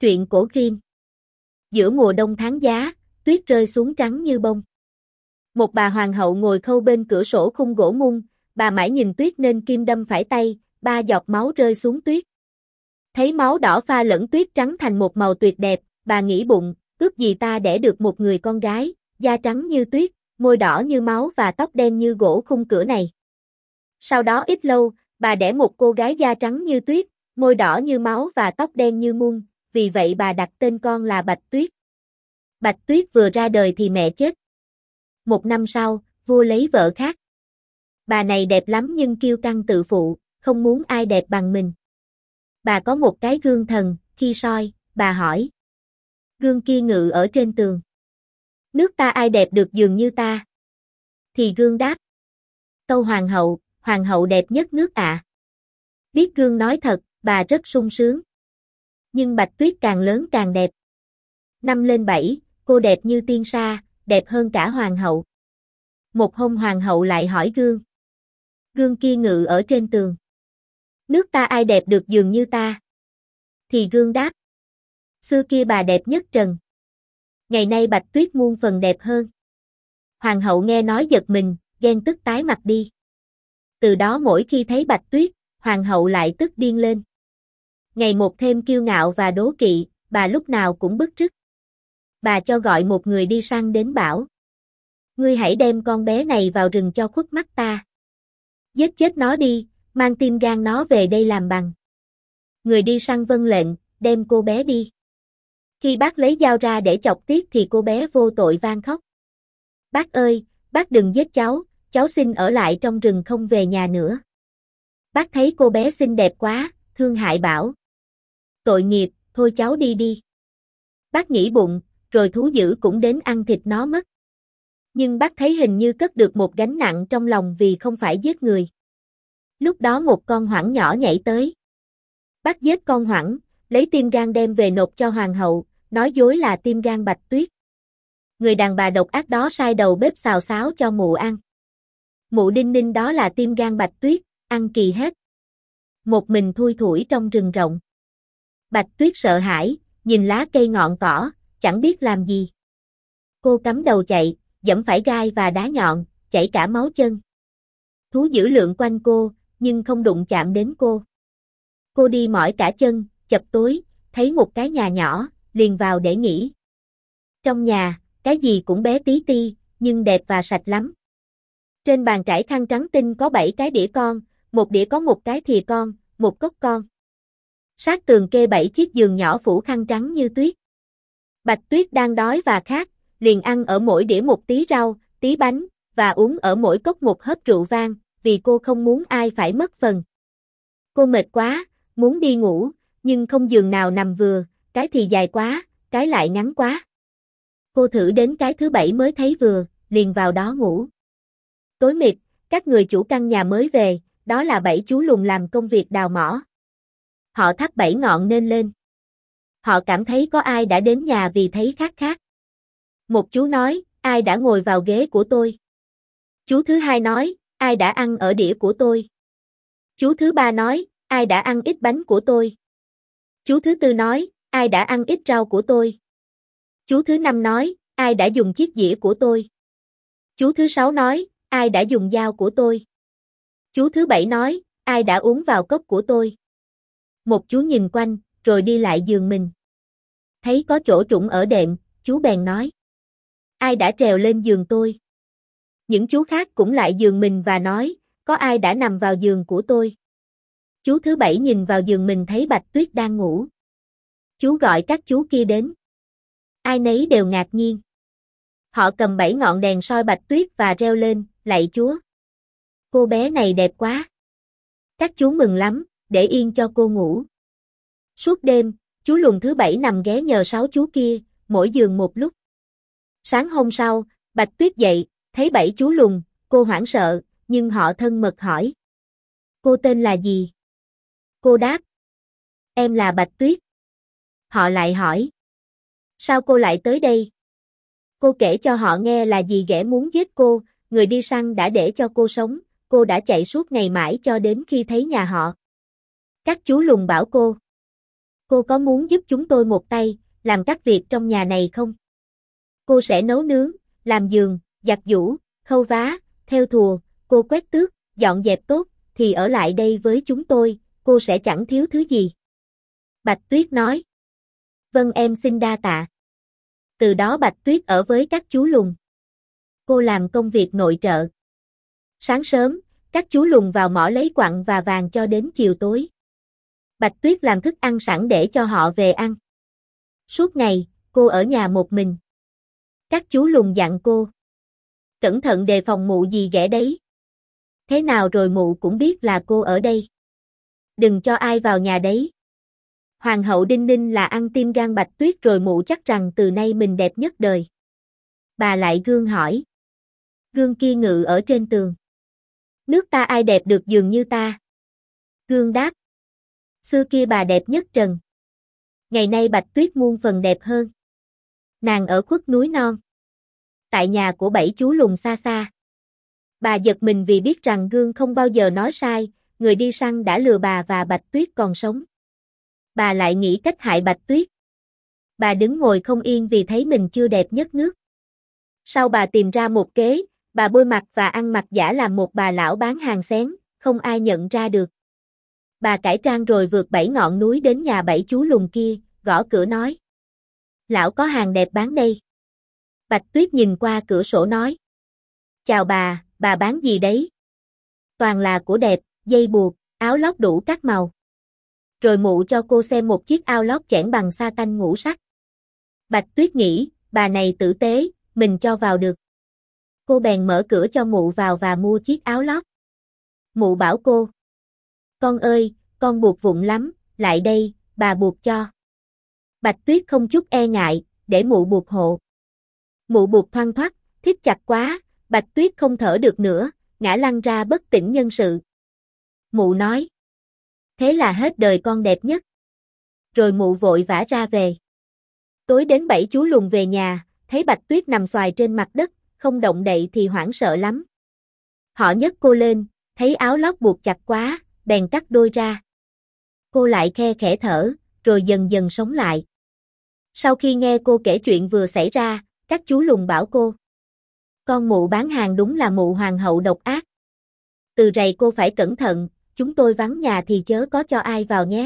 Truyện cổ Grimm. Giữa mùa đông tháng giá, tuyết rơi xuống trắng như bông. Một bà hoàng hậu ngồi khâu bên cửa sổ khung gỗ mung, bà mãi nhìn tuyết nên kim đâm phải tay, 3 giọt máu rơi xuống tuyết. Thấy máu đỏ pha lẫn tuyết trắng thành một màu tuyệt đẹp, bà nghĩ bụng, ước gì ta đẻ được một người con gái, da trắng như tuyết, môi đỏ như máu và tóc đen như gỗ khung cửa này. Sau đó ít lâu, bà đẻ một cô gái da trắng như tuyết, môi đỏ như máu và tóc đen như mun, vì vậy bà đặt tên con là Bạch Tuyết. Bạch Tuyết vừa ra đời thì mẹ chết. 1 năm sau, vua lấy vợ khác. Bà này đẹp lắm nhưng kiêu căng tự phụ, không muốn ai đẹp bằng mình. Bà có một cái gương thần, khi soi, bà hỏi. Gương kia ngự ở trên tường. Nước ta ai đẹp được dường như ta? Thì gương đáp. Tâu hoàng hậu đẹp nhất nước ạ. Biết gương nói thật, bà rất sung sướng. Nhưng Bạch Tuyết càng lớn càng đẹp. Năm lên 7, cô đẹp như tiên sa, đẹp hơn cả hoàng hậu. Một hôm hoàng hậu lại hỏi gương. Gương kia ngự ở trên tường. Nước ta ai đẹp được dường như ta? Thì gương đáp. Xưa kia bà đẹp nhất trần. Ngày nay Bạch Tuyết muôn phần đẹp hơn. Hoàng hậu nghe nói giật mình, ghen tức tái mặt đi. Từ đó mỗi khi thấy Bạch Tuyết, hoàng hậu lại tức điên lên. Ngày một thêm kiêu ngạo và đố kỵ, bà lúc nào cũng bức rứt. Bà cho gọi một người đi săn đến bảo. Ngươi hãy đem con bé này vào rừng cho khuất mắt ta. Giết chết nó đi, mang tim gan nó về đây làm bằng. Người đi săn vâng lệnh, đem cô bé đi. Khi bác lấy dao ra để chọc tiết thì cô bé vô tội van khóc. Bác ơi, bác đừng giết cháu xin ở lại trong rừng không về nhà nữa. Bác thấy cô bé xinh đẹp quá, thương hại bảo. Tội nghiệp, thôi cháu đi đi. Bác nghĩ bụng, rồi thú dữ cũng đến ăn thịt nó mất. Nhưng bác thấy hình như cất được một gánh nặng trong lòng vì không phải giết người. Lúc đó một con hoảng nhỏ nhảy tới. Bác giết con hoảng, lấy tim gan đem về nộp cho hoàng hậu, nói dối là tim gan Bạch Tuyết. Người đàn bà độc ác đó sai đầu bếp xào xáo cho mụ ăn. Mụ đinh ninh đó là tim gan Bạch Tuyết, ăn kỳ hết. Một mình thui thủi trong rừng rộng. Bạch Tuyết sợ hãi, nhìn lá cây ngọn cỏ, chẳng biết làm gì. Cô cắm đầu chạy, giẫm phải gai và đá nhọn, chảy cả máu chân. Thú dữ lượn quanh cô, nhưng không đụng chạm đến cô. Cô đi mỏi cả chân, chập tối, thấy một cái nhà nhỏ, liền vào để nghỉ. Trong nhà, cái gì cũng bé tí ti, nhưng đẹp và sạch lắm. Trên bàn trải khăn trắng tinh có 7 cái đĩa con, một đĩa có một cái thìa con, một cốc con. Sát tường kê 7 chiếc giường nhỏ phủ khăn trắng như tuyết. Bạch Tuyết đang đói và khát, liền ăn ở mỗi đĩa một tí rau, tí bánh, và uống ở mỗi cốc một hớp rượu vang, vì cô không muốn ai phải mất phần. Cô mệt quá, muốn đi ngủ, nhưng không giường nào nằm vừa, cái thì dài quá, cái lại ngắn quá. Cô thử đến cái thứ 7 mới thấy vừa, liền vào đó ngủ. Tối mịt, các người chủ căn nhà mới về, đó là 7 chú lùn làm công việc đào mỏ. Họ thắp 7 ngọn nến lên. Họ cảm thấy có ai đã đến nhà vì thấy khát khát. Một chú nói, ai đã ngồi vào ghế của tôi? Chú thứ hai nói, ai đã ăn ở đĩa của tôi? Chú thứ ba nói, ai đã ăn ít bánh của tôi? Chú thứ tư nói, ai đã ăn ít rau của tôi? Chú thứ năm nói, ai đã dùng chiếc dĩa của tôi? Chú thứ sáu nói, ai đã dùng dao của tôi? Chú thứ bảy nói, ai đã uống vào cốc của tôi? Một chú nhìn quanh, rồi đi lại giường mình. Thấy có chỗ trũng ở đệm, chú bèn nói. Ai đã trèo lên giường tôi? Những chú khác cũng lại giường mình và nói, có ai đã nằm vào giường của tôi? Chú thứ 7 nhìn vào giường mình thấy Bạch Tuyết đang ngủ. Chú gọi các chú kia đến. Ai nấy đều ngạc nhiên. Họ cầm 7 ngọn đèn soi Bạch Tuyết và reo lên, lạy Chúa. Cô bé này đẹp quá. Các chú mừng lắm, để yên cho cô ngủ. Suốt đêm, chú lùn thứ 7 nằm ghé nhờ 6 chú kia, mỗi giường một lúc. Sáng hôm sau, Bạch Tuyết dậy, thấy 7 chú lùn, cô hoảng sợ, nhưng họ thân mật hỏi. Cô tên là gì? Cô đáp. Em là Bạch Tuyết. Họ lại hỏi. Sao cô lại tới đây? Cô kể cho họ nghe là dì ghẻ muốn giết cô, người đi săn đã để cho cô sống, cô đã chạy suốt ngày mãi cho đến khi thấy nhà họ. Các chú lùn bảo cô. cô có muốn giúp chúng tôi một tay, làm các việc trong nhà này không? Cô sẽ nấu nướng, làm giường, giặt giũ, khâu vá, thêu thùa, cô quét tước, dọn dẹp tốt, thì ở lại đây với chúng tôi, cô sẽ chẳng thiếu thứ gì. Bạch Tuyết nói. Vâng, em xin đa tạ. Từ đó Bạch Tuyết ở với các chú lùn. Cô làm công việc nội trợ. Sáng sớm, các chú lùn vào mỏ lấy quặng và vàng cho đến chiều tối. Bạch Tuyết làm thức ăn sẵn để cho họ về ăn. Suốt ngày, cô ở nhà một mình. Các chú lùn dặn cô. Cẩn thận đề phòng mụ gì ghẻ đấy. Thế nào rồi mụ cũng biết là cô ở đây. Đừng cho ai vào nhà đấy. Hoàng hậu Đinh Ninh là ăn tim gan Bạch Tuyết rồi mụ chắc rằng từ nay mình đẹp nhất đời. Bà lại gương hỏi. Gương kia ngự ở trên tường. Nước ta ai đẹp được dường như ta? Gương đáp. Xưa kia bà đẹp nhất trần. Ngày nay Bạch Tuyết muôn phần đẹp hơn. Nàng ở khuất núi non. Tại nhà của 7 chú lùn xa xa. Bà giật mình vì biết rằng Gương không bao giờ nói sai, người đi săn đã lừa bà và Bạch Tuyết còn sống. Bà lại nghĩ cách hại Bạch Tuyết. Bà đứng ngồi không yên vì thấy mình chưa đẹp nhất nước. Sau bà tìm ra một kế, bà bôi mặt và ăn mặc giả làm một bà lão bán hàng xén, không ai nhận ra được. Bà cải trang rồi vượt 7 ngọn núi đến nhà 7 chú lùn kia, gõ cửa nói. Lão có hàng đẹp bán đây. Bạch Tuyết nhìn qua cửa sổ nói. Chào bà bán gì đấy? Toàn là của đẹp, dây buộc, áo lót đủ các màu. Rồi mụ cho cô xem một chiếc áo lót chẽn bằng sa tanh ngũ sắc. Bạch Tuyết nghĩ, bà này tử tế, mình cho vào được. Cô bèn mở cửa cho mụ vào và mua chiếc áo lót. Mụ bảo cô. Con ơi, con buộc vụng lắm, lại đây, bà buộc cho. Bạch Tuyết không chút e ngại, để mụ buộc hộ. Mụ buộc thoăn thoắt, thít chặt quá, Bạch Tuyết không thở được nữa, ngã lăn ra bất tỉnh nhân sự. Mụ nói. Thế là hết đời con đẹp nhất. Rồi mụ vội vã ra về. Tối đến 7 chú lùn về nhà, thấy Bạch Tuyết nằm xoài trên mặt đất, không động đậy thì hoảng sợ lắm. Họ nhấc cô lên, thấy áo lót buộc chặt quá, bèn cắt đôi ra. Cô lại khe khẽ thở, rồi dần dần sống lại. Sau khi nghe cô kể chuyện vừa xảy ra, các chú lùn bảo cô. Con mụ bán hàng đúng là mụ hoàng hậu độc ác. Từ rày cô phải cẩn thận, chúng tôi vắng nhà thì chớ có cho ai vào nhé.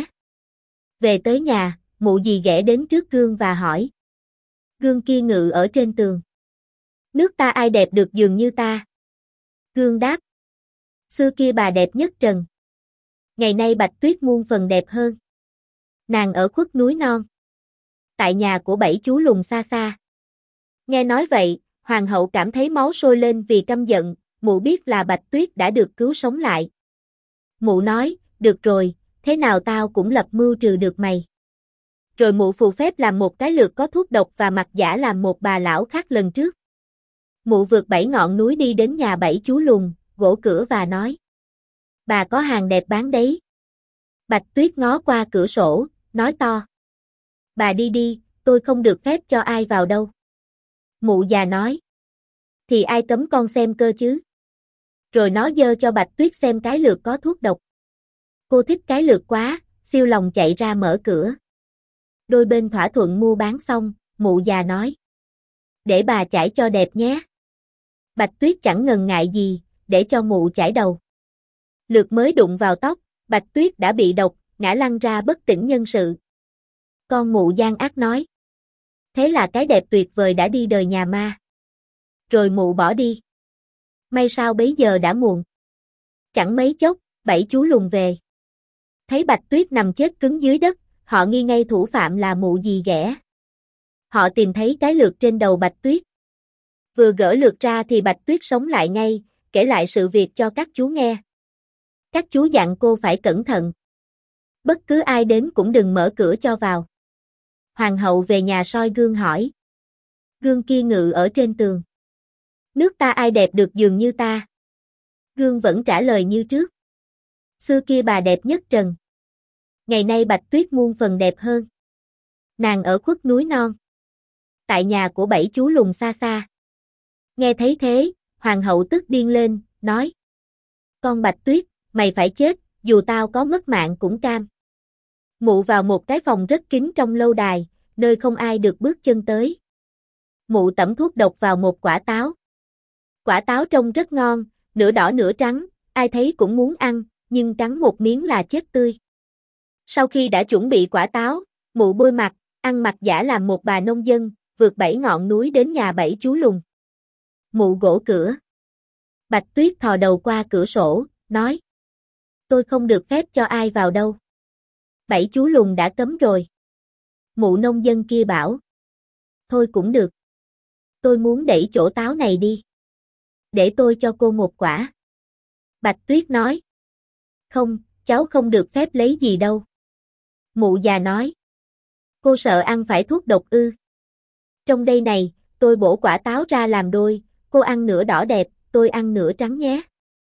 Về tới nhà, mụ dì ghẻ đến trước gương và hỏi. Gương kia ngự ở trên tường. Nước ta ai đẹp được dường như ta? Gương đáp. Xưa kia bà đẹp nhất trần. Ngày nay Bạch Tuyết muôn phần đẹp hơn. Nàng ở khuất núi non. Tại nhà của 7 chú lùn xa xa. Nghe nói vậy, hoàng hậu cảm thấy máu sôi lên vì căm giận, mụ biết là Bạch Tuyết đã được cứu sống lại. Mụ nói, được rồi, thế nào tao cũng lập mưu trừ được mày. Rồi mụ phù phép làm một cái lược có thuốc độc và mặc giả làm một bà lão khác lần trước. Mụ vượt 7 ngọn núi đi đến nhà 7 chú lùn, gõ cửa và nói. Bà có hàng đẹp bán đấy. Bạch Tuyết ngó qua cửa sổ, nói to. Bà đi đi, tôi không được phép cho ai vào đâu. Mụ già nói. Thì ai cấm con xem cơ chứ? Rồi nó giơ cho Bạch Tuyết xem cái lược có thuốc độc. Cô thích cái lược quá, siêu lòng chạy ra mở cửa. Đôi bên thỏa thuận mua bán xong, mụ già nói. Để bà chải cho đẹp nhé. Bạch Tuyết chẳng ngần ngại gì, để cho mụ chải đầu. Lược mới đụng vào tóc, Bạch Tuyết đã bị độc, ngã lăn ra bất tỉnh nhân sự. Con mụ gian ác nói. Thế là cái đẹp tuyệt vời đã đi đời nhà ma. Rồi mụ bỏ đi. May sao bấy giờ đã muộn. Chẳng mấy chốc, 7 chú lùn về. Thấy Bạch Tuyết nằm chết cứng dưới đất, họ nghi ngay thủ phạm là mụ dì ghẻ. Họ tìm thấy cái lược trên đầu Bạch Tuyết. Vừa gỡ lược ra thì Bạch Tuyết sống lại ngay, kể lại sự việc cho các chú nghe. Các chú dặn cô phải cẩn thận. Bất cứ ai đến cũng đừng mở cửa cho vào. Hoàng hậu về nhà soi gương hỏi. Gương kia ngự ở trên tường. Nước ta ai đẹp được dường như ta? Gương vẫn trả lời như trước. Xưa kia bà đẹp nhất trần. Ngày nay Bạch Tuyết muôn phần đẹp hơn. Nàng ở khuất núi non. Tại nhà của 7 chú lùn xa xa. Nghe thấy thế, hoàng hậu tức điên lên, nói. Con Bạch Tuyết, mày phải chết, dù tao có mất mạng cũng cam. Mụ vào một cái phòng rất kín trong lâu đài, nơi không ai được bước chân tới. Mụ tẩm thuốc độc vào một quả táo. Quả táo trông rất ngon, nửa đỏ nửa trắng, ai thấy cũng muốn ăn, nhưng cắn một miếng là chết tươi. Sau khi đã chuẩn bị quả táo, mụ bôi mặt, ăn mặc giả làm một bà nông dân, vượt 7 ngọn núi đến nhà 7 chú lùn. Mụ gõ cửa. Bạch Tuyết thò đầu qua cửa sổ, nói: "Tôi không được phép cho ai vào đâu. 7 chú lùn đã cấm rồi." Mụ nông dân kia bảo: "Thôi cũng được. Tôi muốn đẩy chỗ táo này đi. Để tôi cho cô một quả." Bạch Tuyết nói: "Không, cháu không được phép lấy gì đâu." Mụ già nói: "Cô sợ ăn phải thuốc độc ư? Trong đây này, tôi bổ quả táo ra làm đôi, cô ăn nửa đỏ đẹp, tôi ăn nửa trắng nhé."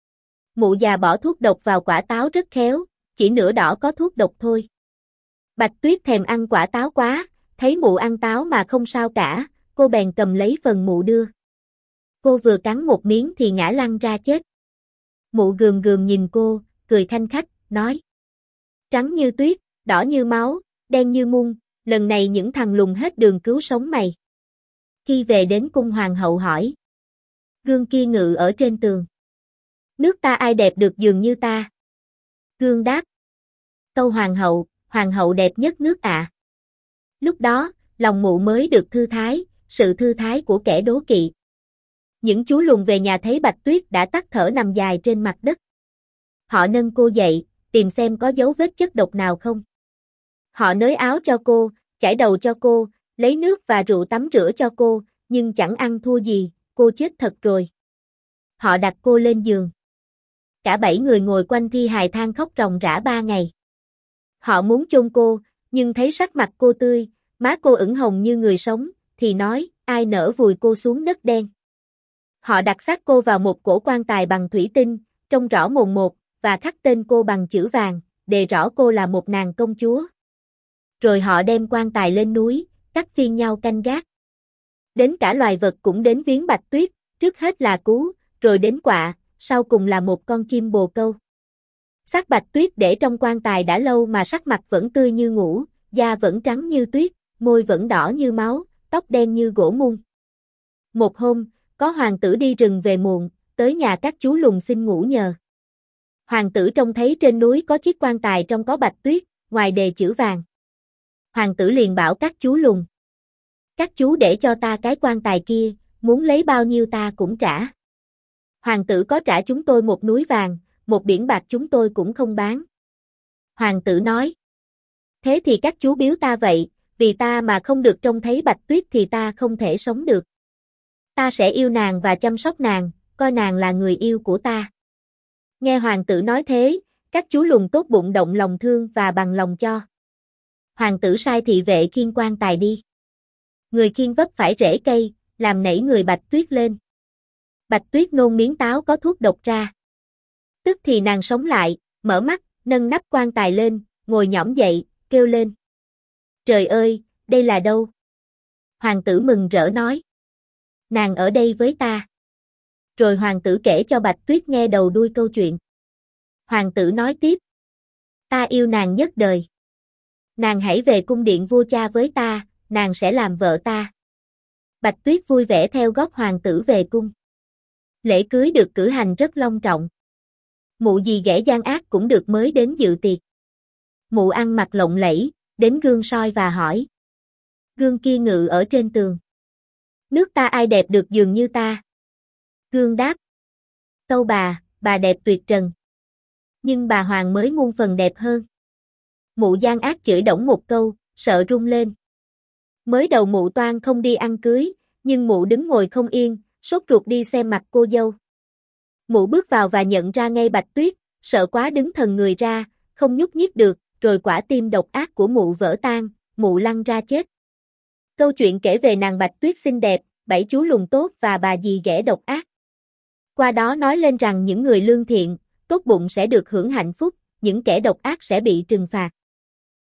Mụ già bỏ thuốc độc vào quả táo rất khéo, chỉ nửa đỏ có thuốc độc thôi. Bạch Tuyết thèm ăn quả táo quá, thấy mụ ăn táo mà không sao cả, cô bèn cầm lấy phần mụ đưa. Cô vừa cắn một miếng thì ngã lăn ra chết. Mụ gườm gườm nhìn cô, cười khanh khách, nói: "Trắng như tuyết, đỏ như máu, đen như mun, lần này những thằng lùn hết đường cứu sống mày." Khi về đến cung hoàng hậu hỏi: "Gương kia ngự ở trên tường. Nước ta ai đẹp được dường như ta?" Gương đáp: "Tâu hoàng hậu đẹp nhất nước ạ." Lúc đó, lòng mụ mới được thư thái, sự thư thái của kẻ đố kỵ. Những chú lùn về nhà thấy Bạch Tuyết đã tắt thở nằm dài trên mặt đất. Họ nâng cô dậy, tìm xem có dấu vết chất độc nào không. Họ nới áo cho cô, chải đầu cho cô, lấy nước và rượu tắm rửa cho cô, nhưng chẳng ăn thua gì, cô chết thật rồi. Họ đặt cô lên giường. Cả 7 người ngồi quanh thi hài than khóc ròng rã 3 ngày. Họ muốn chôn cô, nhưng thấy sắc mặt cô tươi, má cô ửng hồng như người sống, thì nói: "Ai nỡ vùi cô xuống đất đen." Họ đặt xác cô vào một cổ quan tài bằng thủy tinh, trông rõ mồn một, và khắc tên cô bằng chữ vàng, đề rõ cô là một nàng công chúa. Rồi họ đem quan tài lên núi, cắt phiên nhau canh gác. Đến cả loài vật cũng đến viếng Bạch Tuyết, trước hết là cú, rồi đến quạ, sau cùng là một con chim bồ câu. Xác Bạch Tuyết để trong quan tài đã lâu mà sắc mặt vẫn tươi như ngũ, da vẫn trắng như tuyết, môi vẫn đỏ như máu, tóc đen như gỗ mun. Một hôm, có hoàng tử đi rừng về muộn, tới nhà các chú lùn xin ngủ nhờ. Hoàng tử trông thấy trên núi có chiếc quan tài trong có Bạch Tuyết, ngoài đề chữ vàng. Hoàng tử liền bảo các chú lùn: "Các chú để cho ta cái quan tài kia, muốn lấy bao nhiêu ta cũng trả." Hoàng tử có trả chúng tôi một núi vàng, một biển bạc chúng tôi cũng không bán. Hoàng tử nói: "Thế thì các chú biếu ta vậy, vì ta mà không được trông thấy Bạch Tuyết thì ta không thể sống được. Ta sẽ yêu nàng và chăm sóc nàng, coi nàng là người yêu của ta." Nghe hoàng tử nói thế, các chú lùn tốt bụng động lòng thương và bằng lòng cho. Hoàng tử sai thị vệ khiêng quan tài đi. Người khiêng vấp phải rễ cây, làm nảy người Bạch Tuyết lên. Bạch Tuyết nôn miếng táo có thuốc độc ra. Tức thì nàng sống lại, mở mắt, nâng nắp quan tài lên, ngồi nhõm dậy, kêu lên: "Trời ơi, đây là đâu?" Hoàng tử mừng rỡ nói: "Nàng ở đây với ta." Rồi hoàng tử kể cho Bạch Tuyết nghe đầu đuôi câu chuyện. Hoàng tử nói tiếp: "Ta yêu nàng nhất đời. Nàng hãy về cung điện vua cha với ta, nàng sẽ làm vợ ta." Bạch Tuyết vui vẻ theo gót hoàng tử về cung. Lễ cưới được cử hành rất long trọng. Mụ dì ghẻ gian ác cũng được mới đến dự tiệc. Mụ ăn mặc lộng lẫy, đến gương soi và hỏi: "Gương kia ngự ở trên tường. Nước ta ai đẹp được dường như ta?" Gương đáp: "Tâu bà đẹp tuyệt trần. Nhưng bà hoàng mới muôn phần đẹp hơn." Mụ gian ác chửi đổng một câu, sợ run lên. Mới đầu mụ toan không đi ăn cưới, nhưng mụ đứng ngồi không yên, sốt ruột đi xem mặt cô dâu. Mụ bước vào và nhận ra ngay Bạch Tuyết, sợ quá đứng thần người ra, không nhúc nhích được, rồi quả tim độc ác của mụ vỡ tan, mụ lăn ra chết. Câu chuyện kể về nàng Bạch Tuyết xinh đẹp, 7 chú lùn tốt và bà dì ghẻ độc ác. Qua đó nói lên rằng những người lương thiện, tốt bụng sẽ được hưởng hạnh phúc, những kẻ độc ác sẽ bị trừng phạt.